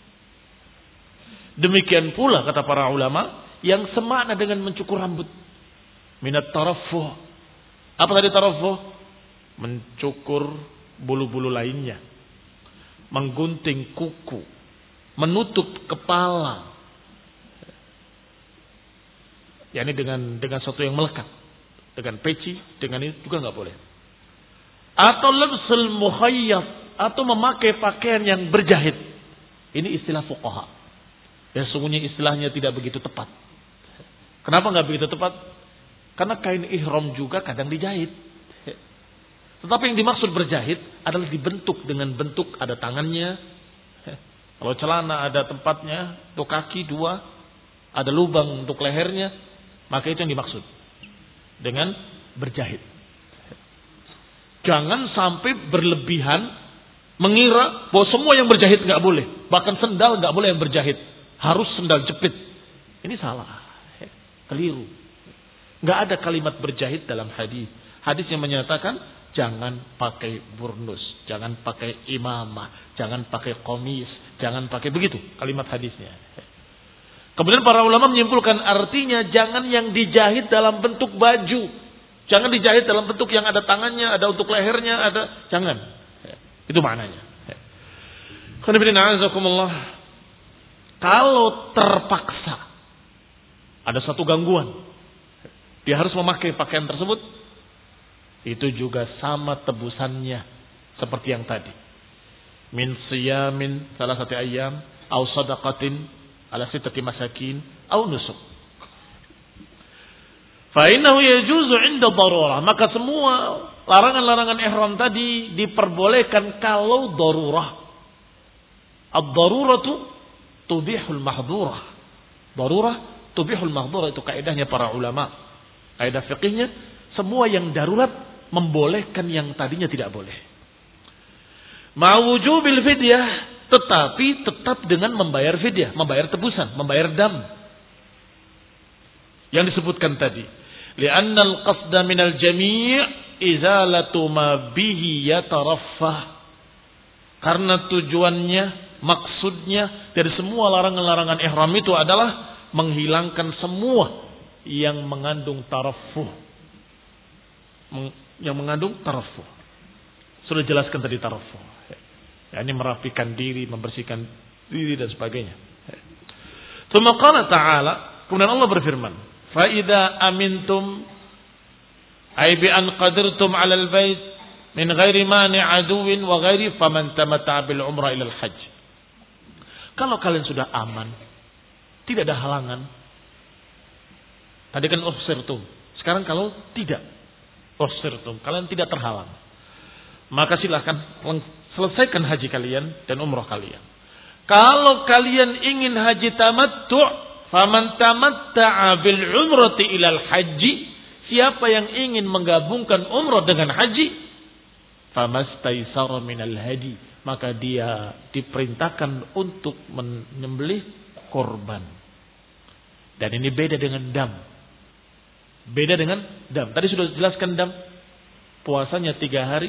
Demikian pula kata para ulama yang semakna dengan mencukur rambut, minat taraffuh. Apa tadi taraffuh? Mencukur bulu-bulu lainnya, menggunting kuku, menutup kepala. yakni dengan dengan sesuatu yang melekat, dengan peci, dengan itu juga nggak boleh. Atau labsul mukhayyat, atau memakai pakaian yang berjahit. Ini istilah fuqaha. Ya sungguhnya istilahnya tidak begitu tepat. Kenapa nggak begitu tepat? Karena kain ihram juga kadang dijahit. Tetapi yang dimaksud berjahit adalah dibentuk dengan bentuk, ada tangannya. Kalau celana ada tempatnya, untuk kaki dua, ada lubang untuk lehernya, maka itu yang dimaksud dengan berjahit. Jangan sampai berlebihan mengira bahwa semua yang berjahit nggak boleh, bahkan sendal nggak boleh yang berjahit, harus sendal jepit. Ini salah, keliru. Nggak ada kalimat berjahit dalam hadis. Hadis yang menyatakan jangan pakai burnus, jangan pakai imamah, jangan pakai komis, jangan pakai begitu kalimat hadisnya. Kemudian para ulama menyimpulkan artinya jangan yang dijahit dalam bentuk baju. Jangan dijahit dalam bentuk yang ada tangannya, ada untuk lehernya, ada. Jangan. Itu maknanya. Kalau terpaksa ada satu gangguan, dia harus memakai pakaian tersebut, itu juga sama tebusannya seperti yang tadi. Min siyamin salah satu ayam, au sadaqatin ala sittati masakin, au nusuk. Fa innahu yajuzu 'inda darurah. Maka semua larangan-larangan ihram tadi diperbolehkan kalau darurah. Ad-daruratu tubihul mahdhurah. Darurah tubihul mahdhurah, itu kaidahnya para ulama. Kaidah fikihnya, semua yang darurat membolehkan yang tadinya tidak boleh. Ma'wujubil fidyah, tetapi tetap dengan membayar fidyah, membayar tebusan, membayar dam. Yang disebutkan tadi, li'anna al-qasda minal jami' izalatu ma bihi yataraffah. Karena tujuannya, maksudnya dari semua larangan-larangan ihram itu adalah menghilangkan semua yang mengandung taraffuh. Yang mengandung taraffuh. Sudah jelaskan tadi taraffuh. Ya, ini merapikan diri, membersihkan diri dan sebagainya. Tsumma qala ta'ala, kemudian Allah berfirman, fa idza amintum ay bi an qadirtum 'ala al-bait min ghairi mani' aduwin wa ghairi faman tamatta'a bil umrah ila al-hajj. Kalau kalian sudah aman, tidak ada halangan. Tadi kan uhsirtum. Sekarang kalau tidak uhsirtum, kalian tidak terhalang, maka silahkan selesaikan haji kalian dan umrah kalian. Kalau kalian ingin haji tamattu', faman tamatta'a bil umrati ilal haji, siapa yang ingin menggabungkan umrah dengan haji, famastaisara minal hadi, maka dia diperintahkan untuk menyembelih korban. Dan ini beda dengan dam. Beda dengan dam. Tadi sudah jelaskan dam, puasanya tiga hari,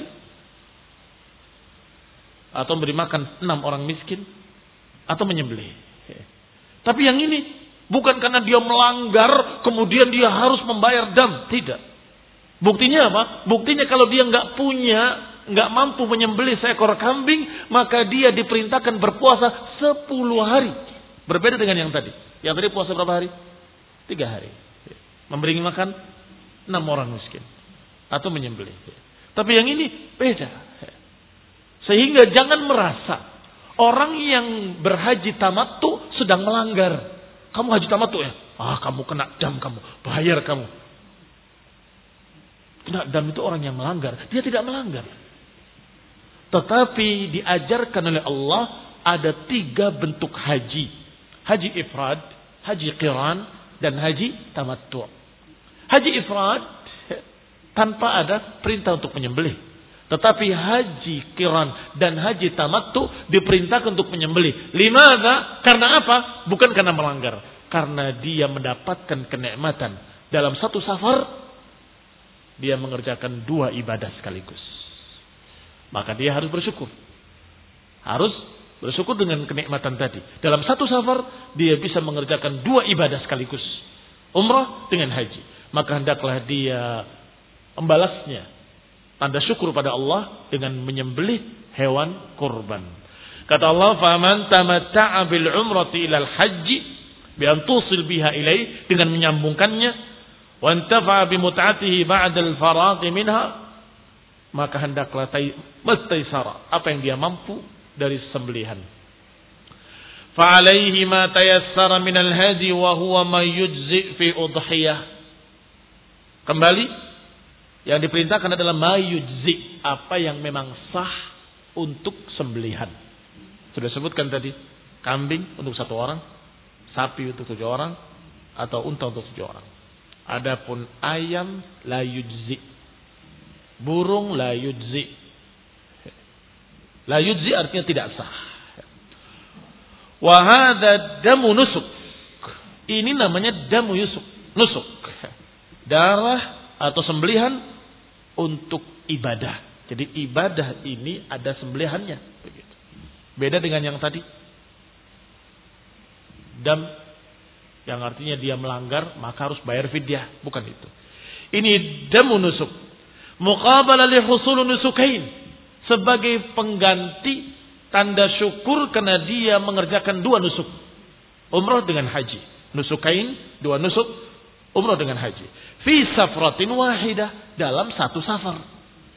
atau memberi makan enam orang miskin, atau menyembelih. Tapi yang ini bukan karena dia melanggar kemudian dia harus membayar dam, tidak. Buktinya apa? Buktinya kalau dia nggak punya, nggak mampu menyembelih seekor kambing, maka dia diperintahkan berpuasa sepuluh hari. Berbeda dengan yang tadi. Yang tadi puasa berapa hari? Tiga hari. Memberi makan enam orang miskin atau menyembelih. Tapi yang ini beda. Sehingga jangan merasa orang yang berhaji tamattu sedang melanggar. Kamu haji tamattu ya? Ah, kamu kena dam kamu, bayar kamu. Kena dam itu orang yang melanggar. Dia tidak melanggar. Tetapi diajarkan oleh Allah ada tiga bentuk haji. Haji ifrad, haji qiran, dan haji tamattu'. Haji ifrad tanpa ada perintah untuk menyembelih. Tetapi haji qiran dan haji tamattu diperintahkan untuk menyembelih. Limadha? Karena apa? Bukan karena melanggar. Karena dia mendapatkan kenikmatan. Dalam satu safar, dia mengerjakan dua ibadah sekaligus. Maka dia harus bersyukur. Harus bersyukur dengan kenikmatan tadi. Dalam satu safar, dia bisa mengerjakan dua ibadah sekaligus. Umrah dengan haji. Maka hendaklah dia membalasnya. Tanda syukur pada Allah dengan menyembelih hewan kurban. Kata Allah, "Faman tamatta'a bil umrati ilal haji bi an tusil biha ilai," dengan menyambungkannya, "wa intafa'a bi mut'atihi ba'da al-faragh minha," maka hendaklah mastaisara, apa yang dia mampu dari sembelihan. Fa alaihi ma tayassara min al-hadi wa huwa ma yujzi fi udhiyah. Kembali, yang diperintahkan adalah mayujzi, apa yang memang sah untuk sembelihan. Sudah sebutkan tadi, kambing untuk satu orang, sapi untuk tujuh orang, atau unta untuk tujuh orang. Adapun ayam la yujzi, burung la yujzi. La yujzi artinya tidak sah. Wa hadza damu nusuk. Ini namanya damu yusuk, nusuk. Darah atau sembelihan untuk ibadah. Jadi ibadah ini ada sembelihannya. Begitu. Beda dengan yang tadi. Dam Yang artinya dia melanggar maka harus bayar fidyah. Bukan itu. Ini damu nusuk. Muqabala li husul nusukain. Sebagai pengganti tanda syukur karena dia mengerjakan dua nusuk. Umrah dengan haji. Nusukain, dua nusuk. Umrah dengan haji. Fi safratin wahidah. Dalam satu safar.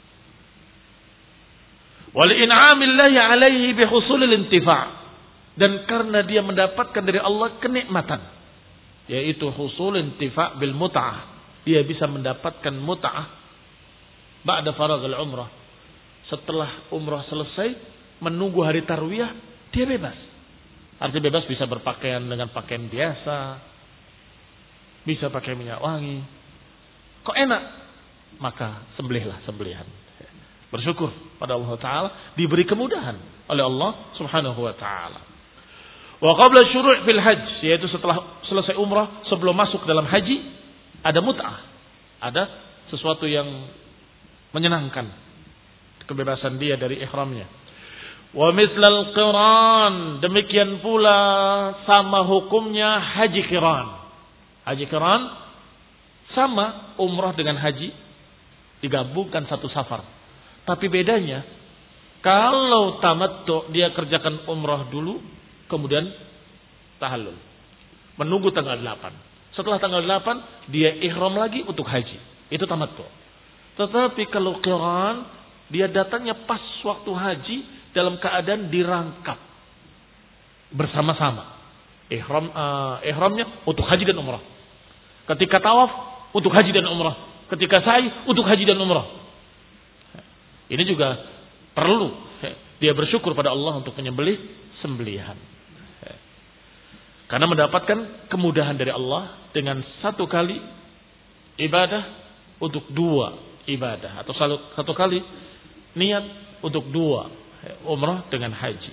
Wal in'amillahi alaihi bihusulil intifa'. Dan karena dia mendapatkan dari Allah kenikmatan. Yaitu husul intifa' bil mut'ah. Dia bisa mendapatkan mut'ah. Ba'da faraghil umrah. Setelah umrah selesai. Menunggu hari tarwiyah. Dia bebas. Artinya bebas bisa berpakaian dengan pakaian biasa. Bisa pakai minyak wangi. Kok enak? Maka sembelihlah sembelihan. Bersyukur pada Allah Ta'ala. Diberi kemudahan oleh Allah Subhanahu Wa Ta'ala. Wa qabla syuru' fil hajj. Yaitu setelah selesai umrah. Sebelum masuk dalam haji. Ada mut'ah. Ada sesuatu yang menyenangkan. Kebebasan dia dari ihramnya. Wa mithlal qiran. Demikian pula sama hukumnya haji qiran. Haji qiran sama umrah dengan haji digabungkan satu safar. Tapi bedanya kalau tamattu dia kerjakan umrah dulu kemudian tahallul. Menunggu tanggal delapan. Setelah tanggal delapan dia ihram lagi untuk haji. Itu tamattu. Tetapi kalau qiran dia datangnya pas waktu haji dalam keadaan dirangkap bersama-sama. Ihram uh, ihramnya untuk haji dan umrah. Ketika tawaf untuk haji dan umrah. Ketika sa'i untuk haji dan umrah. Ini juga perlu dia bersyukur pada Allah untuk menyembelih sembelihan. Karena mendapatkan kemudahan dari Allah dengan satu kali ibadah untuk dua ibadah. Atau satu, satu kali niat untuk dua umrah dengan haji.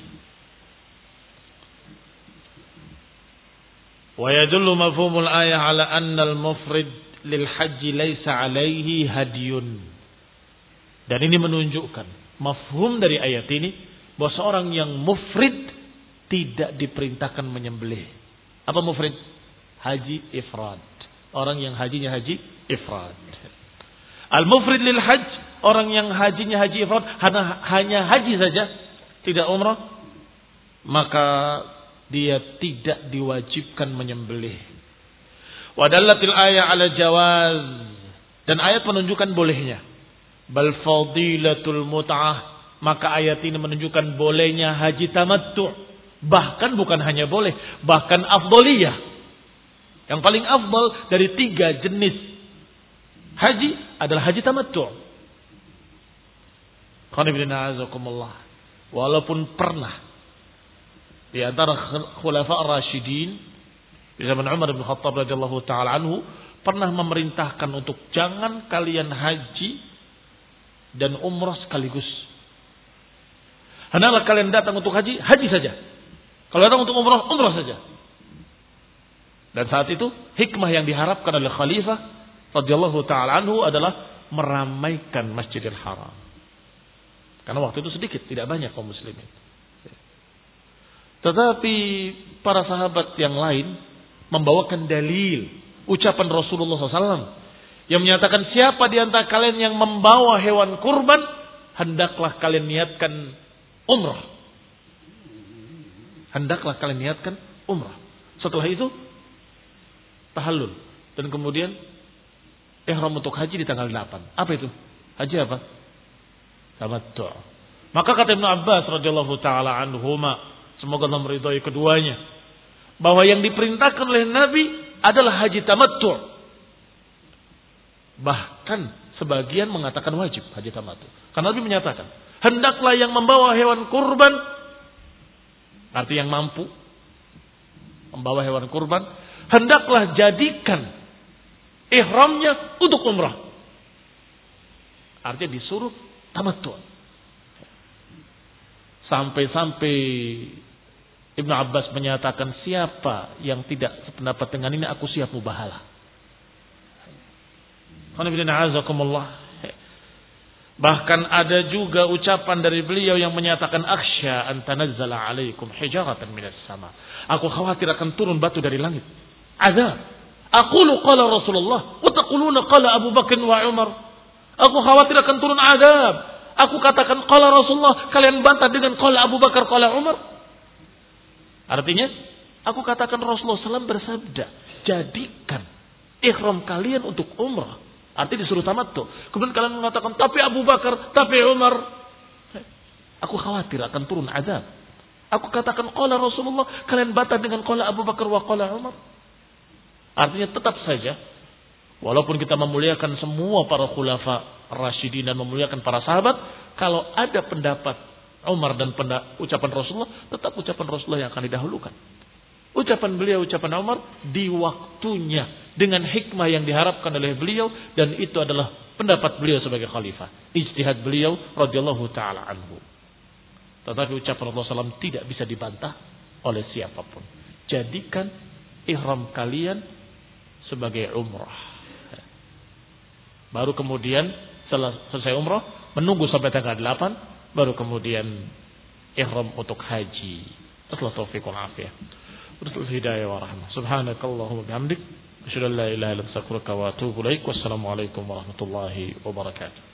Wa yadullu mafhumul ayah ala anna al-mufrid lil haji laysa alaihi hadiyun. Dan ini menunjukkan mafhum dari ayat ini bahwa seorang yang mufrid tidak diperintahkan menyembelih. Apa mufrid? Haji ifrad. Orang yang hajinya haji ifrad. Al-mufrid lil hajj, orang yang hajinya haji ifrad hanya, hanya haji saja, tidak umrah, maka dia tidak diwajibkan menyembelih. Wa dallatil ayat ala jawaz, dan ayat menunjukkan bolehnya. Bal fadilatul mut'ah, maka ayat ini menunjukkan bolehnya haji tamattu'. Bahkan bukan hanya boleh, bahkan afdoliyah. Yang paling afdal dari tiga jenis haji adalah haji tamattu'. Walaupun pernah di antara khulafa' ar-rasyidin di zaman Umar bin Khattab radhiyallahu taala anhu pernah memerintahkan untuk jangan kalian haji dan umrah sekaligus. Hendaklah kalian datang untuk haji, haji saja. Kalau datang untuk umrah, umrah saja. Dan saat itu hikmah yang diharapkan oleh khalifah radhiyallahu taala anhu adalah meramaikan Masjidil Haram. Karena waktu itu sedikit, tidak banyak kaum muslimin. Tetapi para sahabat yang lain membawakan dalil ucapan Rasulullah shallallahu alaihi wasallam yang menyatakan siapa di antara kalian yang membawa hewan kurban, hendaklah kalian niatkan umrah. Hendaklah kalian niatkan umrah. Setelah itu tahallul dan kemudian ihram untuk haji di tanggal delapan. Apa itu? Haji apa? Tamattu'. Maka kata Ibnu Abbas radhiyallahu taala anhuma, semoga Allah meridhai keduanya, bahwa yang diperintahkan oleh Nabi adalah haji tamattu'. Bahkan sebagian mengatakan wajib haji tamattu'. Karena Nabi menyatakan, hendaklah yang membawa hewan kurban, arti yang mampu membawa hewan kurban, hendaklah jadikan ihramnya untuk umrah. Artinya disuruh tamattu'. Sampai-sampai Ibnu Abbas menyatakan siapa yang tidak sependapat dengan ini aku siap mubahalah. Bahkan ada juga ucapan dari beliau yang menyatakan akhsha an tanazzala alaikum hijaratan minas sama. Aku khawatir akan turun batu dari langit. azab. Aqulu qala Rasulullah wa taquluna qala Abu Bakar wa Umar. Aku khawatir akan turun azab. Aku katakan qala Rasulullah, kalian bantah dengan qala Abu Bakar, qala Umar. Artinya, aku katakan Rasulullah shallallahu alaihi wasallam bersabda, jadikan ihram kalian untuk umrah. Artinya disuruh tamattu. Kemudian kalian mengatakan, tapi Abu Bakar, tapi Umar. Aku khawatir akan turun azab. Aku katakan qala Rasulullah, kalian bantah dengan qala Abu Bakar wa qala Umar. Artinya tetap saja, walaupun kita memuliakan semua para khulafa Rasyidin dan memuliakan para sahabat, kalau ada pendapat Umar dan pendapat, ucapan Rasulullah, tetap ucapan Rasulullah yang akan didahulukan. Ucapan beliau, ucapan Umar di waktunya dengan hikmah yang diharapkan oleh beliau, dan itu adalah pendapat beliau sebagai khalifah, ijtihad beliau radhiyallahu taala anhu. Tetapi ucapan Rasulullah shallallahu alaihi wasallam tidak bisa dibantah oleh siapapun. Jadikan ihram kalian sebagai umrah. Baru kemudian setelah selesai umrah, menunggu sampai tanggal delapan, baru kemudian ihram untuk haji. Setelah taufiq wal afiyah. Bersul hidayah wa rahmah. Subhanakallahumma bihamdik, asyhadu an la ilaha illa anta astaghfiruka wa atubu ilaik. Wassalamu alaikum warahmatullahi wabarakatuh.